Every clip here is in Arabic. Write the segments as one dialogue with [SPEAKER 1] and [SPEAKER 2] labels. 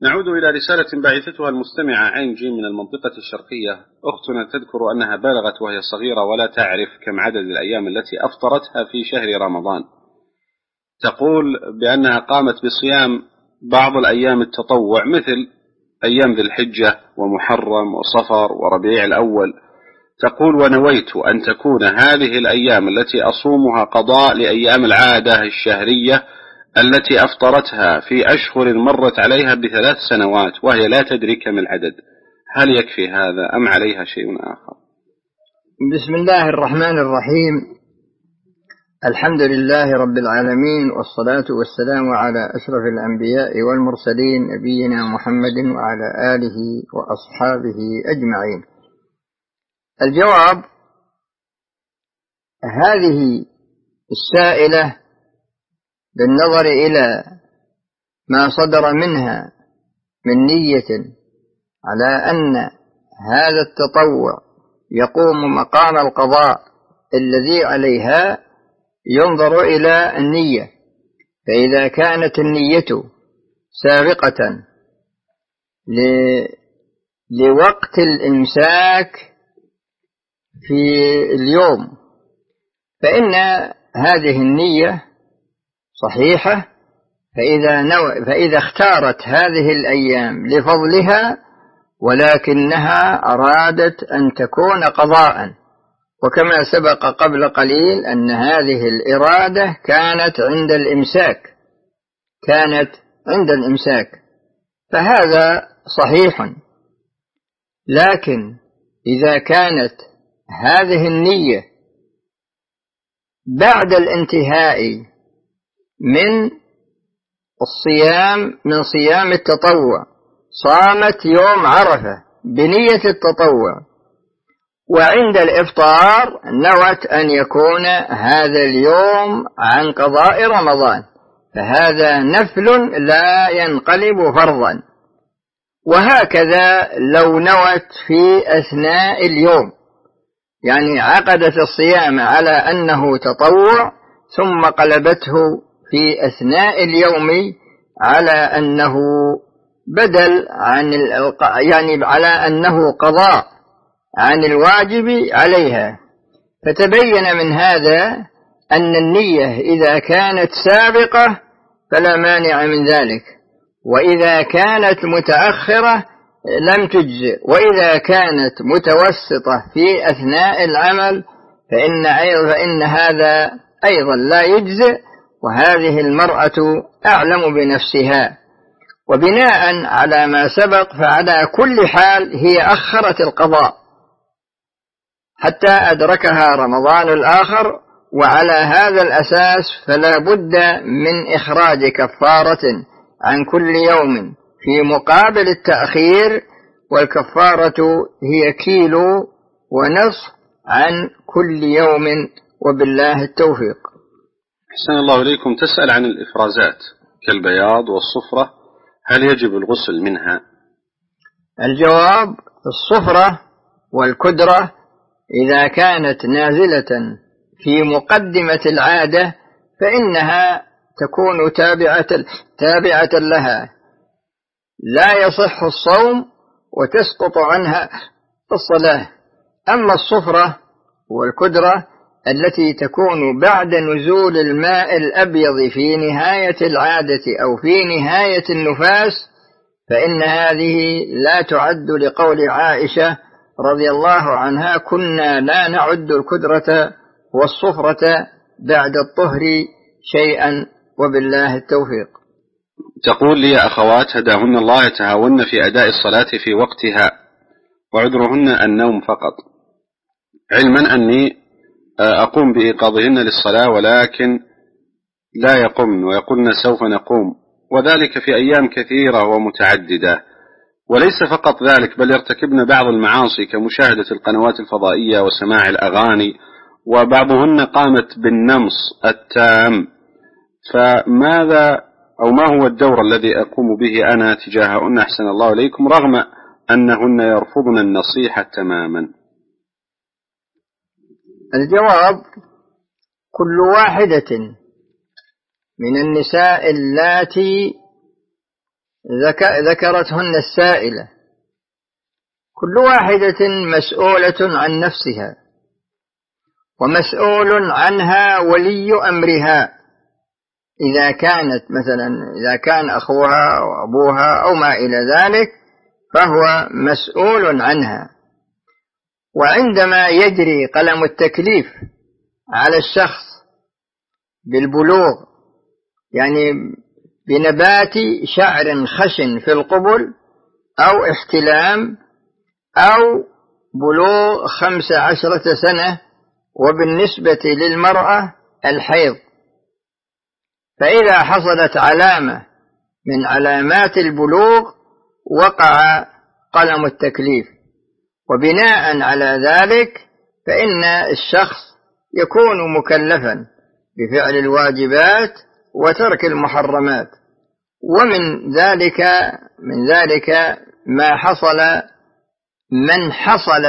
[SPEAKER 1] نعود إلى رسالة بعثتها المستمعة عين جيم من المنطقة الشرقية. أختنا تذكر أنها بلغت وهي صغيرة ولا تعرف كم عدد الأيام التي أفطرتها في شهر رمضان. تقول بأنها قامت بصيام بعض الأيام التطوع مثل أيام ذي الحجة ومحرم وصفر وربيع الأول. تقول ونويت أن تكون هذه الأيام التي أصومها قضاء لأيام العادة الشهرية التي أفطرتها في أشهر مرت عليها ب3 سنوات وهي لا تدري كم العدد. هل يكفي هذا أم عليها شيء آخر؟
[SPEAKER 2] بسم الله الرحمن الرحيم. الحمد لله رب العالمين، والصلاة والسلام على أشرف الأنبياء والمرسلين نبينا محمد وعلى آله وأصحابه أجمعين. الجواب: هذه السائلة بالنظر إلى ما صدر منها من نية على أن هذا التطوع يقوم مقام القضاء الذي عليها، ينظر إلى النية. فإذا كانت النية سابقة لوقت الإمساك في اليوم فإن هذه النية صحيحة. فإذا اختارت هذه الأيام لفضلها ولكنها أرادت أن تكون قضاء، وكما سبق قبل قليل أن هذه الإرادة كانت عند الإمساك، فهذا صحيح. لكن إذا كانت هذه النية بعد الانتهاء من صيام التطوع، صامت يوم عرفة بنية التطوع، وعند الإفطار نوت أن يكون هذا اليوم عن قضاء رمضان، فهذا نفل لا ينقلب فرضا. وهكذا لو نوت في أثناء اليوم، يعني عقدت الصيام على أنه تطوع ثم قلبته في أثناء اليوم على أنه بدل على أنه قضاء عن الواجب عليها. فتبين من هذا أن النية إذا كانت سابقة فلا مانع من ذلك، وإذا كانت متأخرة لم تجزئ، وإذا كانت متوسطة في أثناء العمل فإن هذا أيضا لا يجزئ، وهذه المرأة أعلم بنفسها. وبناء على ما سبق فعلى كل حال هي أخرت القضاء حتى أدركها رمضان الآخر، وعلى هذا الأساس فلا بد من إخراج كفارة عن كل يوم في مقابل التأخير، والكفارة هي 1.5 كيلو عن كل يوم، وبالله التوفيق.
[SPEAKER 1] أحسن الله إليكم. تسأل عن الإفرازات كالبياض والصفرة، هل يجب الغسل منها؟
[SPEAKER 2] الجواب: الصفرة والكدرة إذا كانت نازلة في مقدمة العادة فإنها تكون تابعة لها، لا يصح الصوم وتسقط عنها الصلاة. أما الصفرة والكدرة التي تكون بعد نزول الماء الأبيض في نهاية العادة أو في نهاية النفاس فإن هذه لا تعد، لقول عائشة رضي الله عنها: كنا لا نعد الكدرة والصفرة بعد الطهر شيئا، وبالله التوفيق.
[SPEAKER 1] تقول لي أخوات هداهن الله يتهاون في أداء الصلاة في وقتها وعذرهن النوم فقط، علما أني أقوم بإيقاظهن للصلاة ولكن لا يقمن، ويقولن سوف نقوم، وذلك في أيام كثيرة ومتعددة. وليس فقط ذلك، بل يرتكبن بعض المعاصي كمشاهدة القنوات الفضائية وسماع الأغاني، وبعضهن قامت بالنمص التام. فماذا أو ما هو الدور الذي أقوم به أنا تجاههن أحسن الله إليكم، رغم أنهن يرفضن النصيحة تماما؟
[SPEAKER 2] الجواب: كل واحدة من النساء اللاتي ذكرتهن السائلة، كل واحدة مسؤولة عن نفسها، ومسؤول عنها ولي أمرها إذا كانت مثلا إذا كان أخوها أو أبوها أو ما إلى ذلك فهو مسؤول عنها. وعندما يجري قلم التكليف على الشخص بالبلوغ، يعني بنبات شعر خشن في القبل أو احتلام أو بلوغ 15 سنة، وبالنسبة للمرأة الحيض، فإذا حصلت علامة من علامات البلوغ وقع قلم التكليف، وبناء على ذلك فإن الشخص يكون مكلفا بفعل الواجبات وترك المحرمات. ومن ذلك ما حصل من حصل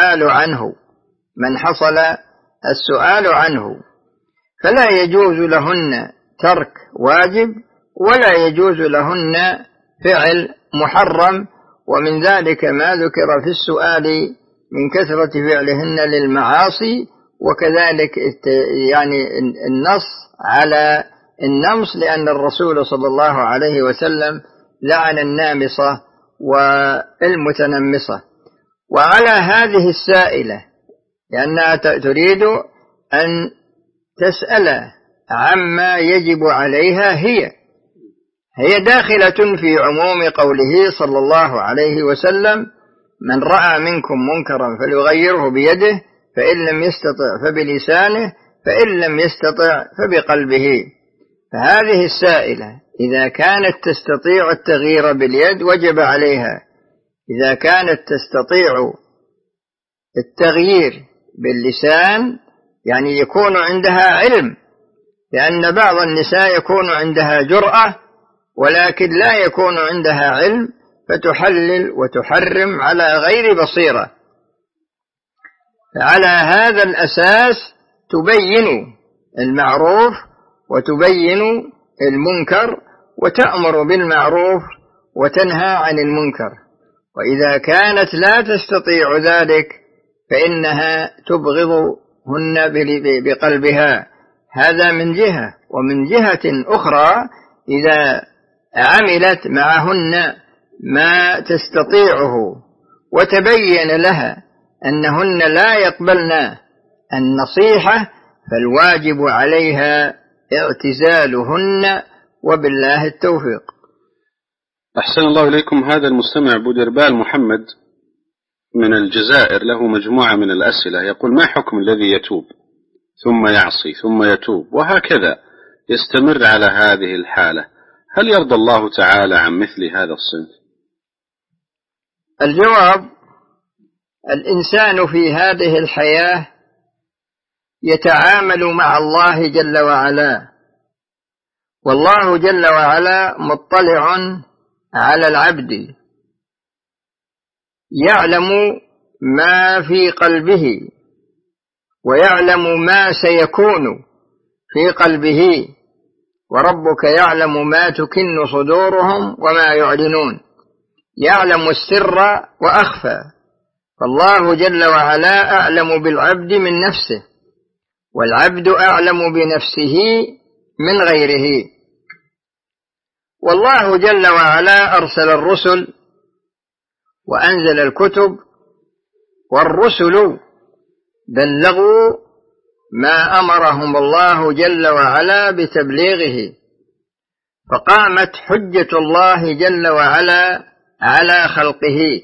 [SPEAKER 2] السؤال عنه فلا يجوز لهن ترك واجب ولا يجوز لهن فعل محرم. ومن ذلك ما ذكر في السؤال من كثرة فعلهن للمعاصي، وكذلك يعني النص على النمص، لأن الرسول صلى الله عليه وسلم لعن النامصة والمتنمصة. وعلى هذه السائلة لأنها تريد أن تسأل عما يجب عليها، هي داخلة في عموم قوله صلى الله عليه وسلم: من رأى منكم منكرا فليغيره بيده، فإن لم يستطع فبلسانه، فإن لم يستطع فبقلبه. فهذه السائلة إذا كانت تستطيع التغيير باليد وجب عليها، إذا كانت تستطيع التغيير باللسان يعني يكون عندها علم، لأن بعض النساء يكون عندها جرأة ولكن لا يكون عندها علم، فتحلل وتحرم على غير بصيرة. فعلى هذا الأساس تبين المعروف وتبين المنكر، وتأمر بالمعروف وتنهى عن المنكر. وإذا كانت لا تستطيع ذلك فإنها تبغضهن بقلبها، هذا من جهة. ومن جهة أخرى إذا عملت معهن ما تستطيعه وتبين لها أنهن لا يقبلن النصيحة، فالواجب عليها اعتزالهن، وبالله التوفيق.
[SPEAKER 1] أحسن الله إليكم. هذا المستمع بودربال محمد من الجزائر له مجموعة من الأسئلة، يقول: ما حكم الذي يتوب ثم يعصي ثم يتوب وهكذا يستمر على هذه الحالة؟ هل يرضى الله تعالى عن مثل هذا الصنف؟
[SPEAKER 2] الجواب: الإنسان في هذه الحياة يتعامل مع الله جل وعلا، والله جل وعلا مطلع على العبد، يعلم ما في قلبه ويعلم ما سيكون في قلبه، وربك يعلم ما تكن صدورهم وما يعلنون، يعلم السر وأخفى. فالله جل وعلا أعلم بالعبد من نفسه، والعبد أعلم بنفسه من غيره. والله جل وعلا أرسل الرسل وأنزل الكتب، والرسل بلغوا ما أمرهم الله جل وعلا بتبليغه، فقامت حجة الله جل وعلا على خلقه.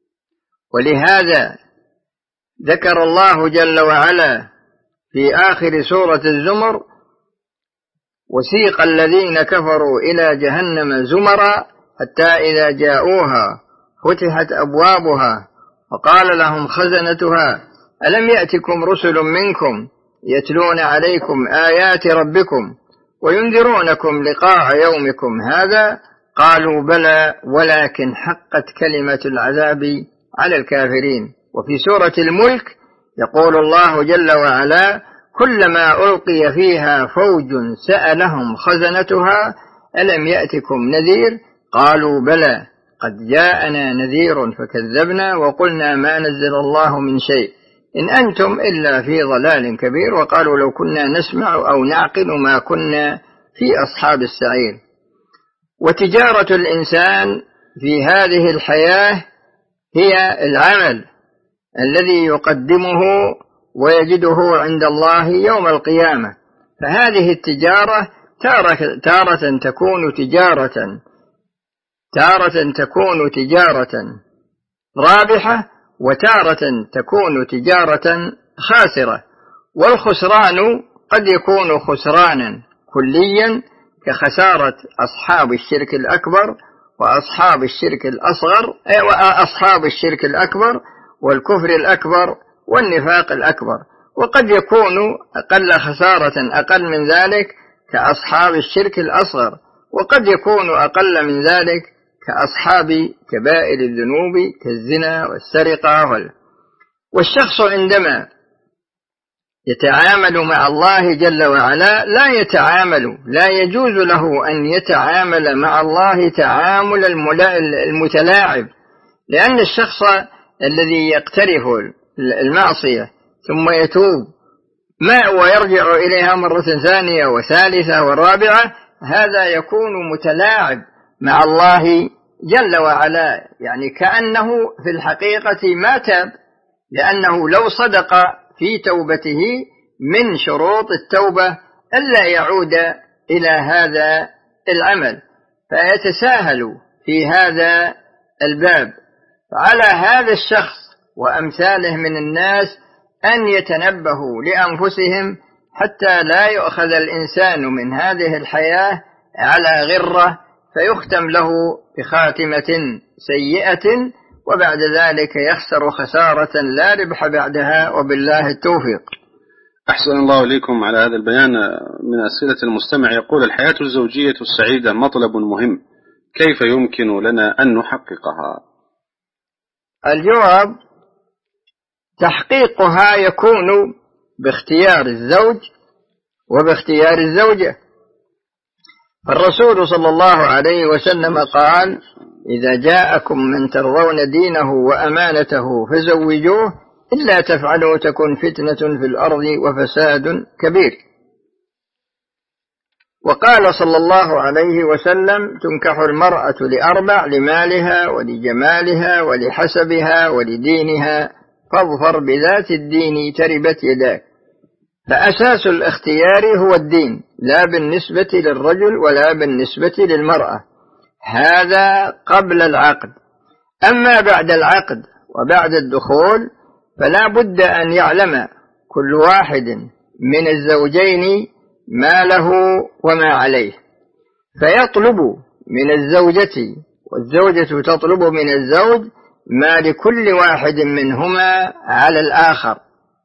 [SPEAKER 2] ولهذا ذكر الله جل وعلا في آخر سورة الزمر: وسيق الذين كفروا إلى جهنم زمرا حتى إذا جاءوها فتحت أبوابها وقال لهم خزنتها ألم يأتكم رسل منكم يتلون عليكم آيات ربكم وينذرونكم لقاء يومكم هذا؟ قالوا بلى ولكن حقت كلمة العذاب على الكافرين. وفي سورة الملك يقول الله جل وعلا: كلما ألقي فيها فوج سألهم خزنتها ألم يأتكم نذير قالوا بلى قد جاءنا نذير فكذبنا وقلنا ما نزل الله من شيء إن أنتم إلا في ضلال كبير وقالوا لو كنا نسمع أو نعقل ما كنا في أصحاب السعير. وتجارة الإنسان في هذه الحياة هي العمل الذي يقدمه ويجده عند الله يوم القيامة. فهذه التجارة تارة تكون تجارة رابحة وتارة تكون تجارة خاسرة. والخسران قد يكون خسرانا كليا كخسارة أصحاب الشرك الأكبر وأصحاب الشرك الأصغر وأصحاب الشرك الأكبر والكفر الأكبر والنفاق الأكبر. وقد يكون أقل خسارة أقل من ذلك كأصحاب الشرك الأصغر، وقد يكون أقل من ذلك كأصحاب كبائر الذنوب كالزنا والسرقة والشخص عندما يتعامل مع الله جل وعلا لا يجوز له أن يتعامل مع الله تعامل المتلاعب، لأن الشخص الذي يقترف المعصية ثم يتوب ويرجع إليها مرة ثانية وثالثة ورابعة هذا يكون متلاعب مع الله جل وعلا، يعني كأنه في الحقيقة ما تاب، لأنه لو صدق في توبته من شروط التوبة ألا يعود إلى هذا العمل فيتساهل في هذا الباب. فعلى هذا الشخص وأمثاله من الناس أن يتنبهوا لأنفسهم حتى لا يؤخذ الإنسان من هذه الحياة على غرة فيختم له بخاتمة سيئة وبعد ذلك يخسر خسارة لا ربح بعدها، وبالله التوفيق.
[SPEAKER 1] أحسن الله إليكم على هذا البيان. من أسئلة المستمع يقول: الحياة الزوجية السعيدة مطلب مهم، كيف يمكن لنا أن نحققها؟
[SPEAKER 2] الجواب: تحقيقها يكون باختيار الزوج وباختيار الزوجة. الرسول صلى الله عليه وسلم قال: إذا جاءكم من ترضون دينه وأمانته فزوجوه إلا تفعلوا تكن فتنة في الأرض وفساد كبير. وقال صلى الله عليه وسلم: تنكح المرأة لأربع: لمالها ولجمالها ولحسبها ولدينها، فاظفر بذات الدين تربت يداك. فأساس الاختيار هو الدين، لا بالنسبة للرجل ولا بالنسبة للمرأة، هذا قبل العقد. أما بعد العقد وبعد الدخول فلا بد أن يعلم كل واحد من الزوجين ما له وما عليه، فيطلب من الزوجة والزوجة تطلب من الزوج ما لكل واحد منهما على الآخر،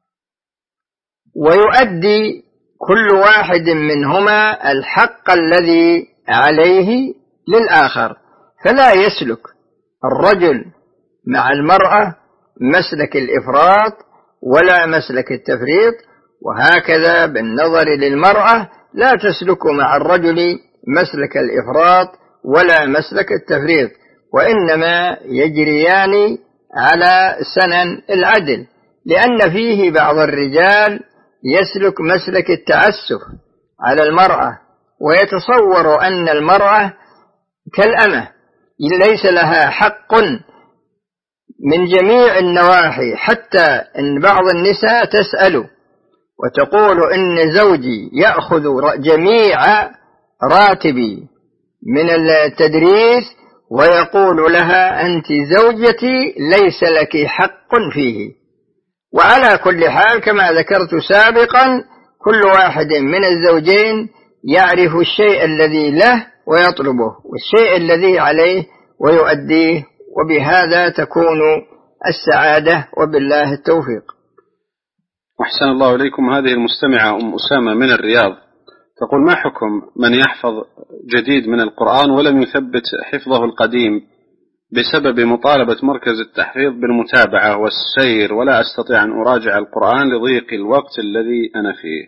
[SPEAKER 2] ويؤدي كل واحد منهما الحق الذي عليه للآخر. فلا يسلك الرجل مع المرأة مسلك الإفراط ولا مسلك التفريط، وهكذا بالنظر للمرأة لا تسلك مع الرجل مسلك الإفراط ولا مسلك التفريط، وإنما يجريان على سنن العدل، لأن فيه بعض الرجال يسلك مسلك التعسف على المرأة ويتصور أن المرأة كالأمة ليس لها حق من جميع النواحي، حتى إن بعض النساء تسأل وتقول إن زوجي يأخذ جميع راتبي من التدريس، ويقول لها أنت زوجتي ليس لك حق فيه. وعلى كل حال كما ذكرت سابقا كل واحد من الزوجين يعرف الشيء الذي له ويطلبه والشيء الذي عليه ويؤديه، وبهذا تكون السعادة، وبالله التوفيق.
[SPEAKER 1] أحسن الله إليكم. هذه المستمعة أم أسامة من الرياض تقول: ما حكم من يحفظ جديد من القرآن ولم يثبت حفظه القديم بسبب مطالبة مركز التحفيظ بالمتابعة والسير، ولا أستطيع أن أراجع القرآن لضيق الوقت الذي أنا فيه؟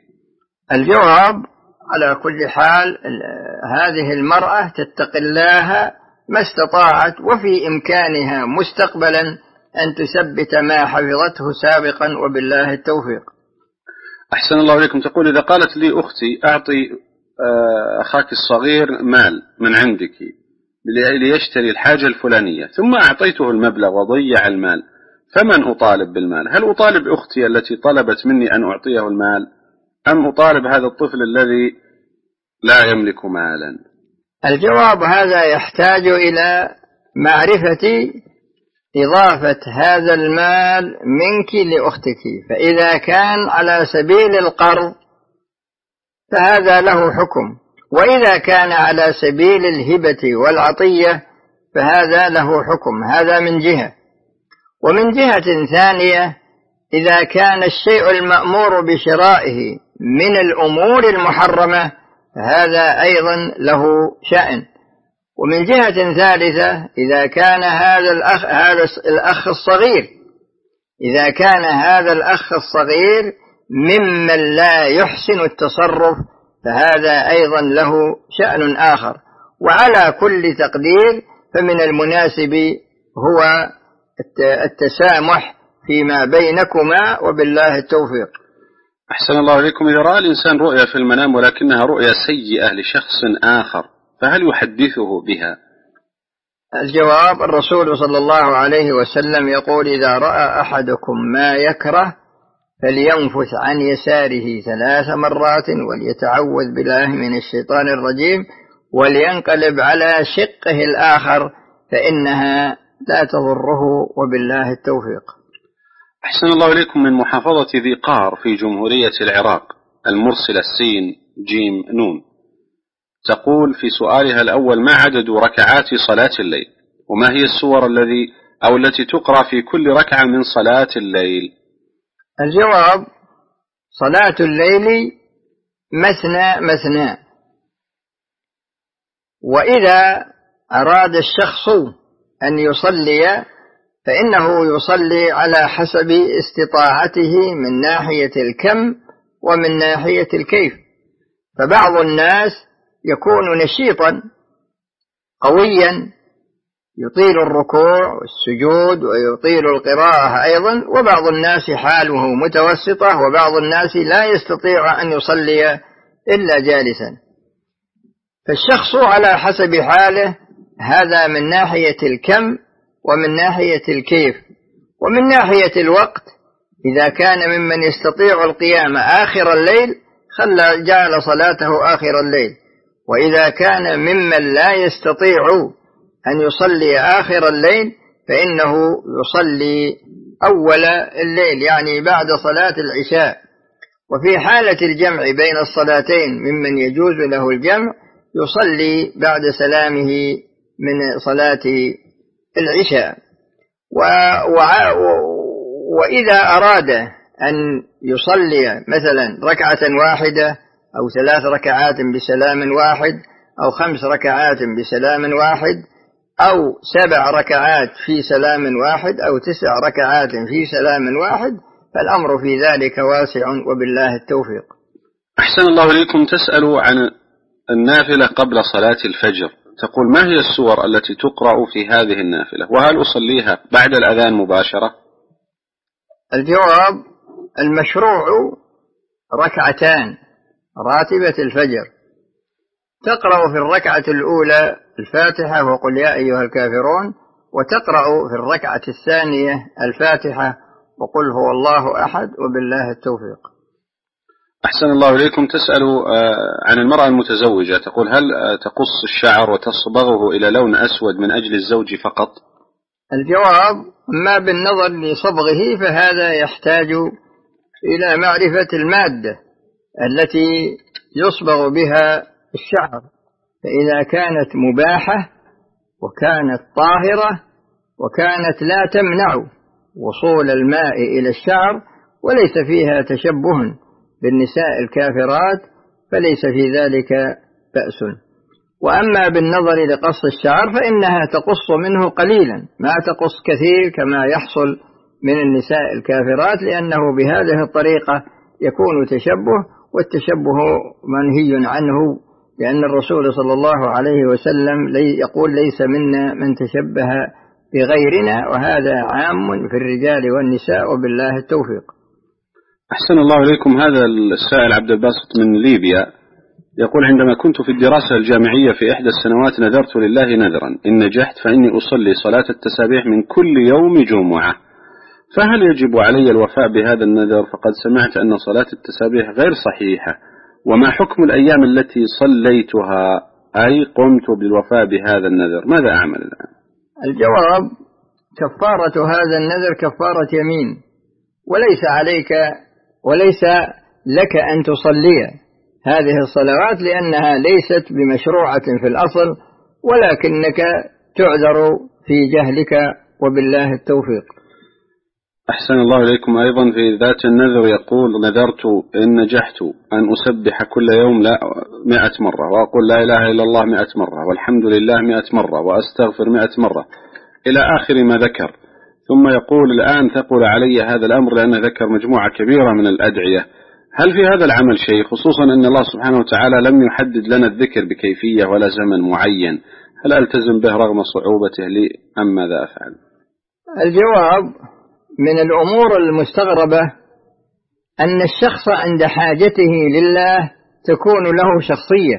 [SPEAKER 2] الجواب: على كل حال هذه المرأة تتقي الله ما استطاعت، وفي إمكانها مستقبلا أن تثبت ما حفظته سابقا، وبالله التوفيق.
[SPEAKER 1] أحسن الله إليكم. تقول: إذا قالت لي أختي أعطي أخاك الصغير مال من عندك ليشتري الحاجة الفلانية، ثم أعطيته المبلغ وضيع المال، فمن أطالب بالمال؟ هل أطالب أختي التي طلبت مني أن أعطيه المال، أم أطالب هذا الطفل الذي لا يملك مالا؟
[SPEAKER 2] الجواب هذا يحتاج إلى معرفة إضافة هذا المال منك لأختك، فإذا كان على سبيل القرض فهذا له حكم، وإذا كان على سبيل الهبة والعطية فهذا له حكم. هذا من جهة. ومن جهة ثانية، إذا كان الشيء المأمور بشرائه من الأمور المحرمة فهذا أيضا له شأن. ومن جهة ثالثة، إذا كان هذا الأخ الصغير إذا كان هذا الأخ الصغير ممن لا يحسن التصرف فهذا أيضا له شأن آخر. وعلى كل تقدير فمن المناسب هو التسامح فيما بينكما، وبالله التوفيق.
[SPEAKER 1] أحسن الله إليكم. إذا رأى الإنسان رؤيا في المنام ولكنها رؤيا سيئة لشخص آخر، فهل يحدثه بها؟
[SPEAKER 2] الجواب: الرسول صلى الله عليه وسلم يقول: إذا رأى أحدكم ما يكره فلينفث عن يساره 3 مرات وليتعوذ بالله من الشيطان الرجيم ولينقلب على شقه الآخر فإنها لا تضره، وبالله التوفيق.
[SPEAKER 1] أحسن الله إليكم. من محافظة ذي قار في جمهورية العراق المرسلة السين جيم نون، تقول في سؤالها الأول: ما عدد ركعات صلاة الليل؟ وما هي السور التي تقرأ في كل ركعة من صلاة الليل؟
[SPEAKER 2] الجواب: صلاة الليل مثنى مثنى، وإذا أراد الشخص أن يصلي فإنه يصلي على حسب استطاعته من ناحية الكم ومن ناحية الكيف. فبعض الناس يكون نشيطا قويا يطيل الركوع والسجود ويطيل القراءة أيضا، وبعض الناس حاله متوسطة، وبعض الناس لا يستطيع أن يصلي إلا جالسا. فالشخص على حسب حاله، هذا من ناحية الكم ومن ناحية الكيف. ومن ناحية الوقت، إذا كان ممن يستطيع القيام آخر الليل جعل صلاته آخر الليل، وإذا كان ممن لا يستطيع أن يصلي آخر الليل فإنه يصلي أول الليل، يعني بعد صلاة العشاء. وفي حالة الجمع بين الصلاتين ممن يجوز له الجمع يصلي بعد سلامه من صلاة العشاء. وإذا أراد أن يصلي مثلا ركعة واحدة أو 3 ركعات بسلام واحد أو 5 ركعات بسلام واحد أو 7 ركعات في سلام واحد أو 9 ركعات في سلام واحد، فالأمر في ذلك واسع، وبالله التوفيق.
[SPEAKER 1] أحسن الله إليكم. تسأل عن النافلة قبل صلاة الفجر، تقول: ما هي السور التي تقرأ في هذه النافلة، وهل أصليها بعد الأذان مباشرة؟
[SPEAKER 2] الجواب: المشروع 2 ركعتان راتبة الفجر، تقرأ في الركعة الأولى الفاتحة وقل يا أيها الكافرون، وتقرأ في الركعة الثانية الفاتحة وقل هو الله أحد، وبالله التوفيق.
[SPEAKER 1] أحسن الله إليكم. تسأل عن المرأة المتزوجة، تقول: هل تقص الشعر وتصبغه إلى لون أسود من أجل الزوج فقط؟
[SPEAKER 2] الجواب: ما بالنظر لصبغه فهذا يحتاج إلى معرفة المادة التي يصبغ بها الشعر، فإذا كانت مباحة وكانت طاهرة وكانت لا تمنع وصول الماء إلى الشعر وليس فيها تشبه بالنساء الكافرات فليس في ذلك بأس. وأما بالنظر لقص الشعر فإنها تقص منه قليلا، ما تقص كثير كما يحصل من النساء الكافرات، لأنه بهذه الطريقة يكون تشبه، والتشبه منهي عنه لأن الرسول صلى الله عليه وسلم يقول ليس منا من تشبه بغيرنا، وهذا عام في الرجال والنساء، وبالله التوفيق.
[SPEAKER 1] أحسن الله إليكم. هذا السائل عبد الباسط من ليبيا يقول: عندما كنت في الدراسة الجامعية في إحدى السنوات نذرت لله نذرا، إن نجحت فإني أصلي صلاة التسابيح من كل يوم جمعة، فهل يجب علي الوفاء بهذا النذر؟ فقد سمعت أن صلاة التسابيح غير صحيحة، وما حكم الأيام التي صليتها أي قمت بالوفاء بهذا النذر؟ ماذا أعمل الآن؟
[SPEAKER 2] الجواب: كفارة هذا النذر كفارة يمين، وليس لك أن تصلي هذه الصلوات لأنها ليست بمشروعة في الأصل، ولكنك تعذر في جهلك، وبالله التوفيق.
[SPEAKER 1] أحسن الله إليكم. أيضا في ذات النذر يقول: نذرت إن نجحت أن أسبح كل يوم 100 مرة، وأقول لا إله إلا الله 100 مرة، والحمد لله 100 مرة، وأستغفر 100 مرة، إلى آخر ما ذكر. ثم يقول: الآن ثقل علي هذا الأمر لأنه ذكر مجموعة كبيرة من الأدعية. هل في هذا العمل شيء، خصوصا أن الله سبحانه وتعالى لم يحدد لنا الذكر بكيفية ولا زمن معين؟ هل ألتزم به رغم صعوبته لي أم ماذا أفعل؟
[SPEAKER 2] الجواب: من الأمور المستغربة أن الشخص عند حاجته لله تكون له شخصية،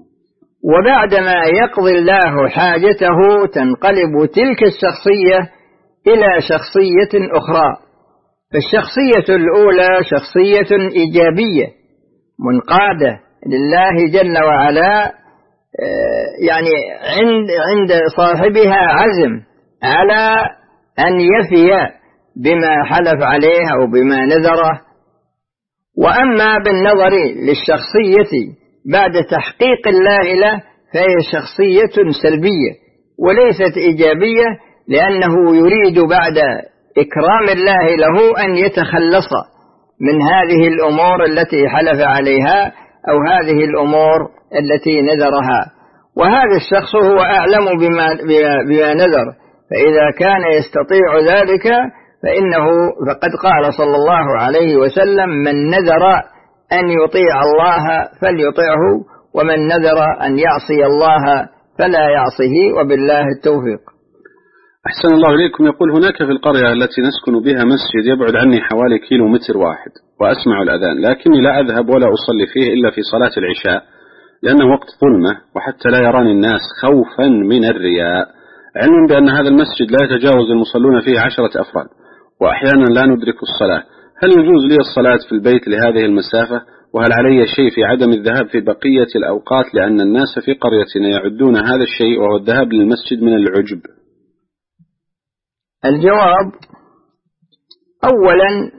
[SPEAKER 2] وبعدما يقضي الله حاجته تنقلب تلك الشخصية إلى شخصية أخرى. فالشخصية الأولى شخصية إيجابية منقادة لله جل وعلا، يعني عند صاحبها عزم على أن يفي بما حلف عليه أو بما نذره. وأما بالنظر للشخصية بعد تحقيق الله له فهي شخصية سلبية وليست إيجابية، لأنه يريد بعد إكرام الله له أن يتخلص من هذه الأمور التي حلف عليها أو هذه الأمور التي نذرها، وهذا الشخص هو أعلم بما نذر، فإذا كان يستطيع ذلك فقد قال صلى الله عليه وسلم: من نذر أن يطيع الله فليطيعه، ومن نذر أن يعصي الله فلا يعصيه، وبالله التوفيق.
[SPEAKER 1] أحسن الله إليكم. يقول: هناك في القرية التي نسكن بها مسجد يبعد عني حوالي 1 كيلومتر، وأسمع الأذان، لكني لا أذهب ولا أصلي فيه إلا في صلاة العشاء لأنه وقت ظلمة، وحتى لا يراني الناس خوفا من الرياء، علما بأن هذا المسجد لا يتجاوز المصلون فيه 10 أفراد، وأحيانا لا ندرك الصلاة. هل يجوز لي الصلاة في البيت لهذه المسافة؟ وهل علي شيء في عدم الذهاب في بقية الأوقات، لأن الناس في قريتنا يعدون هذا الشيء وهو الذهاب للمسجد من العجب؟
[SPEAKER 2] الجواب: أولا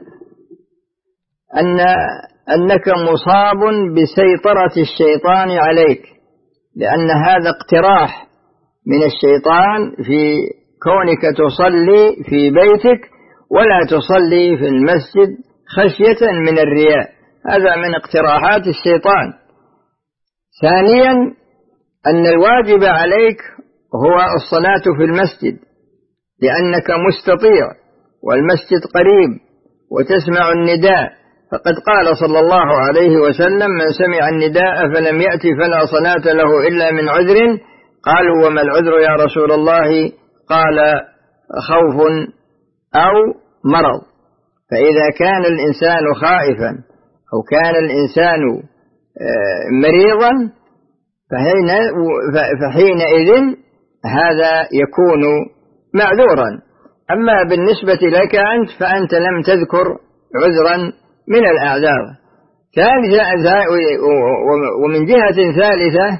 [SPEAKER 2] أنك مصاب بسيطرة الشيطان عليك، لأن هذا اقتراح من الشيطان في كونك تصلي في بيتك ولا تصلي في المسجد خشية من الرياء، هذا من اقتراحات الشيطان. ثانيا أن الواجب عليك هو الصلاة في المسجد، لأنك مستطيع والمسجد قريب وتسمع النداء، فقد قال صلى الله عليه وسلم: من سمع النداء فلم يأتي فلا صلاة له إلا من عذر. قالوا: وما العذر يا رسول الله؟ قال: خوف أو مرض. فإذا كان الإنسان خائفا أو كان الإنسان مريضا فحينئذ هذا يكون معذورا. أما بالنسبة لك أنت فأنت لم تذكر عذرا من الأعذار. ومن جهة ثالثة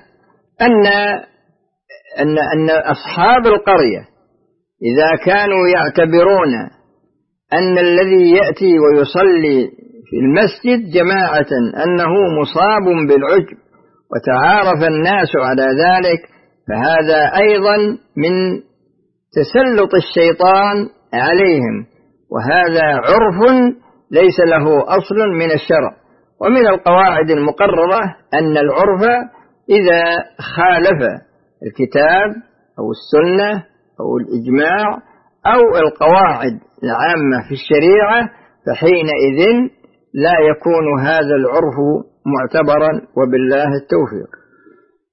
[SPEAKER 2] أن أصحاب القرية إذا كانوا يعتبرون أن الذي يأتي ويصلي في المسجد جماعة أنه مصاب بالعجب وتعارف الناس على ذلك، فهذا أيضا من تسلط الشيطان عليهم، وهذا عرف ليس له أصل من الشرع. ومن القواعد المقررة أن العرف إذا خالف الكتاب أو السنة أو الإجماع أو القواعد العامة في الشريعة فحينئذ لا يكون هذا العرف معتبرا، وبالله التوفيق.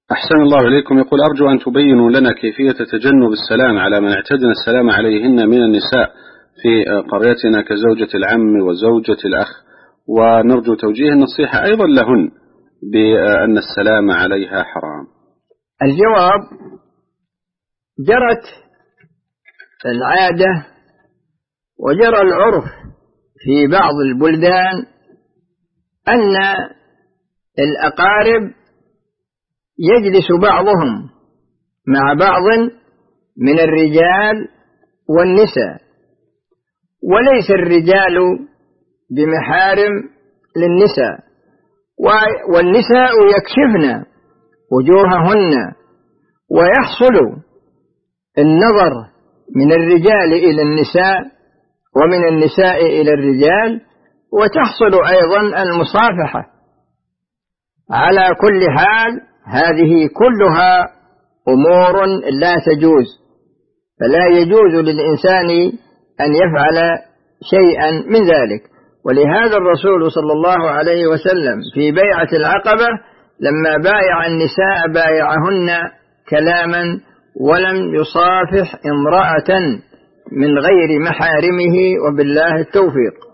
[SPEAKER 1] أحسن الله إليكم. يقول أرجو أن تبينوا لنا كيفية تجنب السلام على من اعتدنا السلام عليهن من النساء في قريتنا كزوجة العم وزوجة الأخ، ونرجو توجيه النصيحة أيضا لهن بأن السلام عليها حرام.
[SPEAKER 2] الجواب: جرت العادة وجرى العرف في بعض البلدان أن الأقارب يجلس بعضهم مع بعض من الرجال والنساء، وليس الرجال بمحارم للنساء، والنساء يكشفن وجوههن، ويحصل النظر من الرجال إلى النساء ومن النساء إلى الرجال، وتحصل أيضا المصافحة. على كل حال هذه كلها أمور لا تجوز، فلا يجوز للإنسان أن يفعل شيئا من ذلك. ولهذا الرسول صلى الله عليه وسلم في بيعة العقبة لما بايع النساء بايعهن كلاما ولم يصافح امرأة من غير محارمه، وبالله التوفيق.